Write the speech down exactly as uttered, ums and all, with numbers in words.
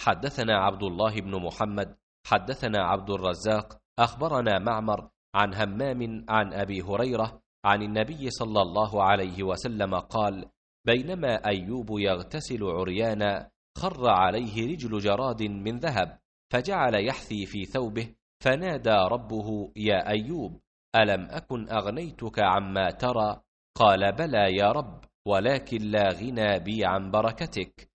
حدثنا عبد الله بن محمد حدثنا عبد الرزاق أخبرنا معمر عن همام عن أبي هريرة عن النبي صلى الله عليه وسلم قال: بينما أيوب يغتسل عريانا خر عليه رجل جراد من ذهب، فجعل يحثي في ثوبه، فنادى ربه: يا أيوب، ألم أكن أغنيتك عما ترى؟ قال: بلى يا رب، ولكن لا غنى بي عن بركتك.